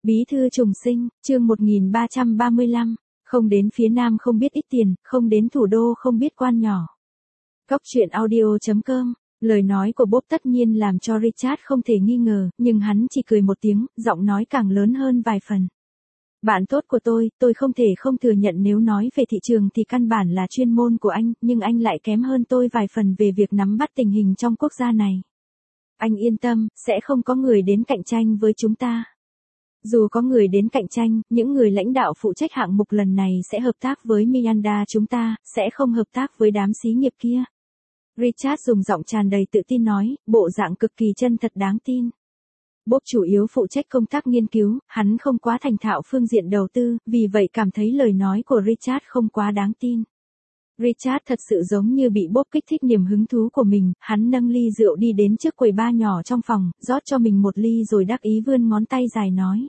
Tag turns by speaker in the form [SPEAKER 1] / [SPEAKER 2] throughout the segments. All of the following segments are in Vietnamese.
[SPEAKER 1] Bí thư trùng sinh, chương 1335, không đến phía Nam không biết ít tiền, không đến thủ đô không biết quan nhỏ. Góc chuyện audio.com, lời nói của Bob tất nhiên làm cho Richard không thể nghi ngờ, nhưng hắn chỉ cười một tiếng, giọng nói càng lớn hơn vài phần. Bạn tốt của tôi không thể không thừa nhận nếu nói về thị trường thì căn bản là chuyên môn của anh, nhưng anh lại kém hơn tôi vài phần về việc nắm bắt tình hình trong quốc gia này. Anh yên tâm, sẽ không có người đến cạnh tranh với chúng ta. Dù có người đến cạnh tranh, những người lãnh đạo phụ trách hạng mục lần này sẽ hợp tác với Miranda chúng ta, sẽ không hợp tác với đám xí nghiệp kia. Richard dùng giọng tràn đầy tự tin nói, bộ dạng cực kỳ chân thật đáng tin. Bob chủ yếu phụ trách công tác nghiên cứu, hắn không quá thành thạo phương diện đầu tư, vì vậy cảm thấy lời nói của Richard không quá đáng tin. Richard thật sự giống như bị Bob kích thích niềm hứng thú của mình, hắn nâng ly rượu đi đến trước quầy bar nhỏ trong phòng, rót cho mình một ly rồi đắc ý vươn ngón tay dài nói.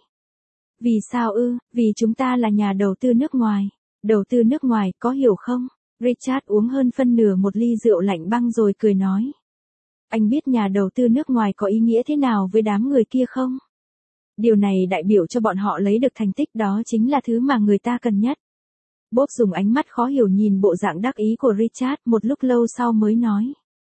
[SPEAKER 1] Vì sao ư, vì chúng ta là nhà đầu tư nước ngoài. Đầu tư nước ngoài, có hiểu không? Richard uống hơn phân nửa một ly rượu lạnh băng rồi cười nói. Anh biết nhà đầu tư nước ngoài có ý nghĩa thế nào với đám người kia không? Điều này đại biểu cho bọn họ lấy được thành tích, đó chính là thứ mà người ta cần nhất. Bob dùng ánh mắt khó hiểu nhìn bộ dạng đắc ý của Richard, một lúc lâu sau mới nói.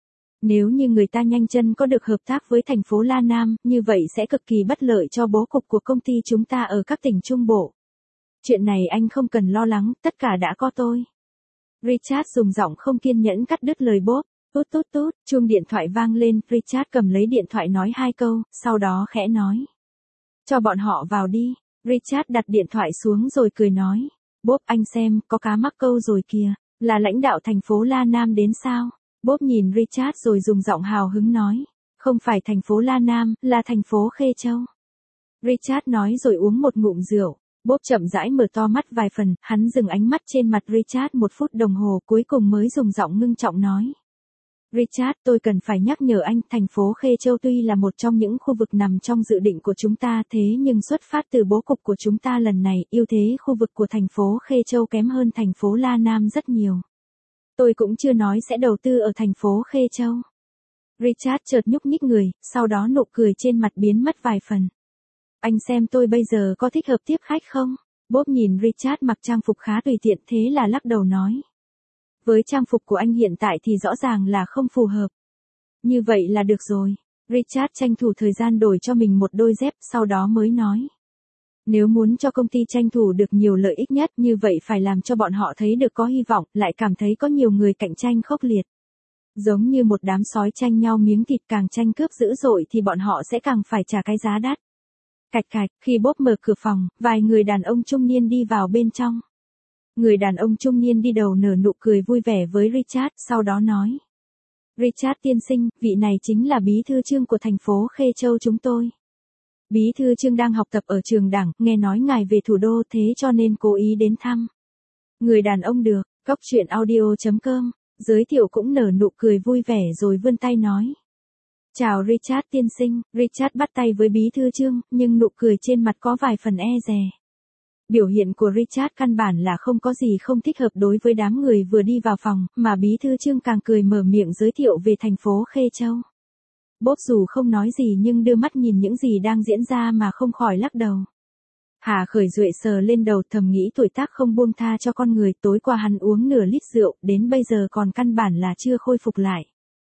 [SPEAKER 1] Nếu như người ta nhanh chân có được hợp tác với thành phố La Nam, như vậy sẽ cực kỳ bất lợi cho bố cục của công ty chúng ta ở các tỉnh Trung Bộ. Chuyện này anh không cần lo lắng, tất cả đã có tôi. Richard dùng giọng không kiên nhẫn cắt đứt lời Bob. Tút tút tút, chuông điện thoại vang lên, Richard cầm lấy điện thoại nói hai câu, sau đó khẽ nói. Cho bọn họ vào đi. Richard đặt điện thoại xuống rồi cười nói. Bob anh xem, có cá mắc câu rồi kìa, là lãnh đạo thành phố La Nam đến sao? Bob nhìn Richard rồi dùng giọng hào hứng nói. Không phải thành phố La Nam, là thành phố Khê Châu. Richard nói rồi uống một ngụm rượu. Bob chậm rãi mở to mắt vài phần, hắn dừng ánh mắt trên mặt Richard một phút đồng hồ cuối cùng mới dùng giọng ngưng trọng nói. Richard, tôi cần phải nhắc nhở anh, thành phố Khê Châu tuy là một trong những khu vực nằm trong dự định của chúng ta thế nhưng xuất phát từ bố cục của chúng ta lần này, ưu thế khu vực của thành phố Khê Châu kém hơn thành phố La Nam rất nhiều. Tôi cũng chưa nói sẽ đầu tư ở thành phố Khê Châu. Richard chợt nhúc nhích người, sau đó nụ cười trên mặt biến mất vài phần. Anh xem tôi bây giờ có thích hợp tiếp khách không? Bob nhìn Richard mặc trang phục khá tùy tiện thế là lắc đầu nói. Với trang phục của anh hiện tại thì rõ ràng là không phù hợp. Như vậy là được rồi. Richard tranh thủ thời gian đổi cho mình một đôi dép, sau đó mới nói. Nếu muốn cho công ty tranh thủ được nhiều lợi ích nhất như vậy phải làm cho bọn họ thấy được có hy vọng, lại cảm thấy có nhiều người cạnh tranh khốc liệt. Giống như một đám sói tranh nhau miếng thịt, càng tranh cướp dữ dội thì bọn họ sẽ càng phải trả cái giá đắt. Cạch cạch, khi Bob mở cửa phòng, vài người đàn ông trung niên đi vào bên trong. Người đàn ông trung niên đi đầu nở nụ cười vui vẻ với Richard, sau đó nói. Richard tiên sinh, vị này chính là bí thư Trương của thành phố Khê Châu chúng tôi. Bí thư Trương đang học tập ở trường đảng, nghe nói ngài về thủ đô thế cho nên cố ý đến thăm. Người đàn ông được, góc chuyện audio.com, giới thiệu cũng nở nụ cười vui vẻ rồi vươn tay nói. Chào Richard tiên sinh, Richard bắt tay với bí thư Trương, nhưng nụ cười trên mặt có vài phần e dè. Biểu hiện của Richard căn bản là không có gì không thích hợp đối với đám người vừa đi vào phòng, mà bí thư Trương càng cười mở miệng giới thiệu về thành phố Khê Châu. Bob dù không nói gì nhưng đưa mắt nhìn những gì đang diễn ra mà không khỏi lắc đầu. Hà Khởi Duệ sờ lên đầu thầm nghĩ tuổi tác không buông tha cho con người, tối qua hắn uống nửa lít rượu, đến bây giờ còn căn bản là chưa khôi phục lại.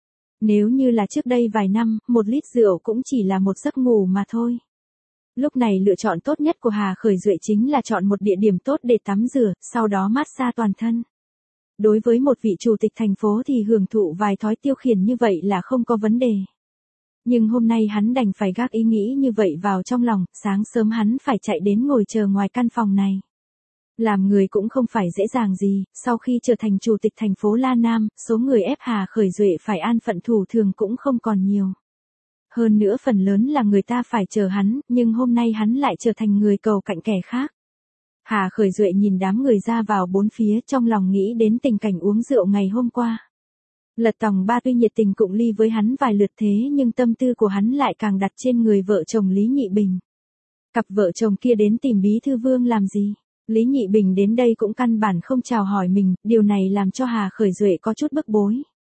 [SPEAKER 1] Nếu như là trước đây vài năm, một lít rượu cũng chỉ là một giấc ngủ mà thôi. Lúc này lựa chọn tốt nhất của Hà Khởi Duệ chính là chọn một địa điểm tốt để tắm rửa, sau đó massage toàn thân. Đối với một vị chủ tịch thành phố thì hưởng thụ vài thói tiêu khiển như vậy là không có vấn đề. Nhưng hôm nay hắn đành phải gác ý nghĩ như vậy vào trong lòng, sáng sớm hắn phải chạy đến ngồi chờ ngoài căn phòng này. Làm người cũng không phải dễ dàng gì, sau khi trở thành chủ tịch thành phố La Nam, số người ép Hà Khởi Duệ phải an phận thủ thường cũng không còn nhiều. Hơn nữa phần lớn là người ta phải chờ hắn, nhưng hôm nay hắn lại trở thành người cầu cạnh kẻ khác. Hà Khởi Duệ nhìn đám người ra vào bốn phía trong lòng nghĩ đến tình cảnh uống rượu ngày hôm qua. Lật Tòng Ba tuy nhiệt tình cụng ly với hắn vài lượt thế nhưng tâm tư của hắn lại càng đặt trên người vợ chồng Lý Nhị Bình. Cặp vợ chồng kia đến tìm Bí thư Vương làm gì? Lý Nhị Bình đến đây cũng căn bản không chào hỏi mình, điều này làm cho Hà Khởi Duệ có chút bức bối.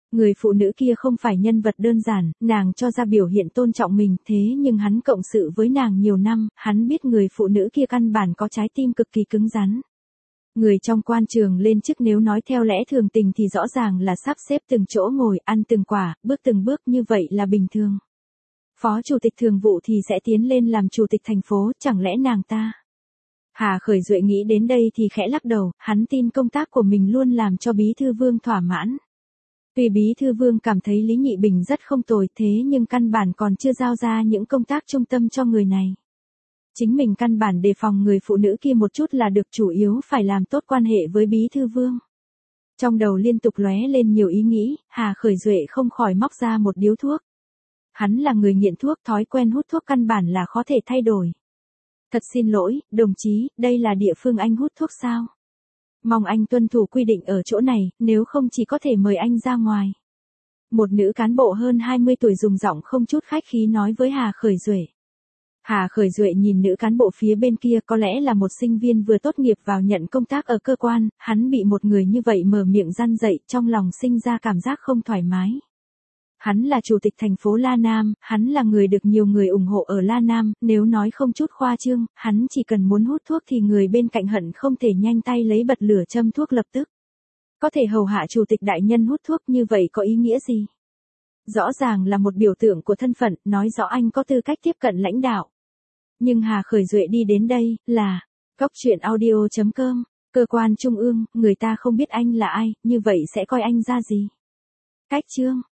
[SPEAKER 1] Người phụ nữ kia không phải nhân vật đơn giản, nàng cho ra biểu hiện tôn trọng mình, thế nhưng hắn cộng sự với nàng nhiều năm, hắn biết người phụ nữ kia căn bản có trái tim cực kỳ cứng rắn. Người trong quan trường lên chức nếu nói theo lẽ thường tình thì rõ ràng là sắp xếp từng chỗ ngồi, ăn từng quả, bước từng bước như vậy là bình thường. Phó chủ tịch thường vụ thì sẽ tiến lên làm chủ tịch thành phố, chẳng lẽ nàng ta? Hà Khởi Duệ nghĩ đến đây thì khẽ lắc đầu, hắn tin công tác của mình luôn làm cho Bí Thư Vương thỏa mãn. Tuy Bí Thư Vương cảm thấy Lý Nhị Bình rất không tồi thế nhưng căn bản còn chưa giao ra những công tác trung tâm cho người này. Chính mình căn bản đề phòng người phụ nữ kia một chút là được, chủ yếu phải làm tốt quan hệ với Bí Thư Vương. Trong đầu liên tục lóe lên nhiều ý nghĩ, Hà Khởi Duệ không khỏi móc ra một điếu thuốc. Hắn là người nghiện thuốc, thói quen hút thuốc căn bản là khó thể thay đổi. Thật xin lỗi, đồng chí, đây là địa phương anh hút thuốc sao? Mong anh tuân thủ quy định ở chỗ này, nếu không chỉ có thể mời anh ra ngoài. Một nữ cán bộ hơn 20 tuổi dùng giọng không chút khách khí nói với Hà Khởi Duệ. Hà Khởi Duệ nhìn nữ cán bộ phía bên kia, có lẽ là một sinh viên vừa tốt nghiệp vào nhận công tác ở cơ quan, hắn bị một người như vậy mở miệng răn dậy, trong lòng sinh ra cảm giác không thoải mái. Hắn là chủ tịch thành phố La Nam, hắn là người được nhiều người ủng hộ ở La Nam, nếu nói không chút khoa trương, hắn chỉ cần muốn hút thuốc thì người bên cạnh hận không thể nhanh tay lấy bật lửa châm thuốc lập tức. Có thể hầu hạ chủ tịch đại nhân hút thuốc như vậy có ý nghĩa gì? Rõ ràng là một biểu tượng của thân phận, nói rõ anh có tư cách tiếp cận lãnh đạo. Nhưng Hà Khởi Duệ đi đến đây, là coctruyện.audio.com, cơ quan trung ương, người ta không biết anh là ai, như vậy sẽ coi anh ra gì? Cách chương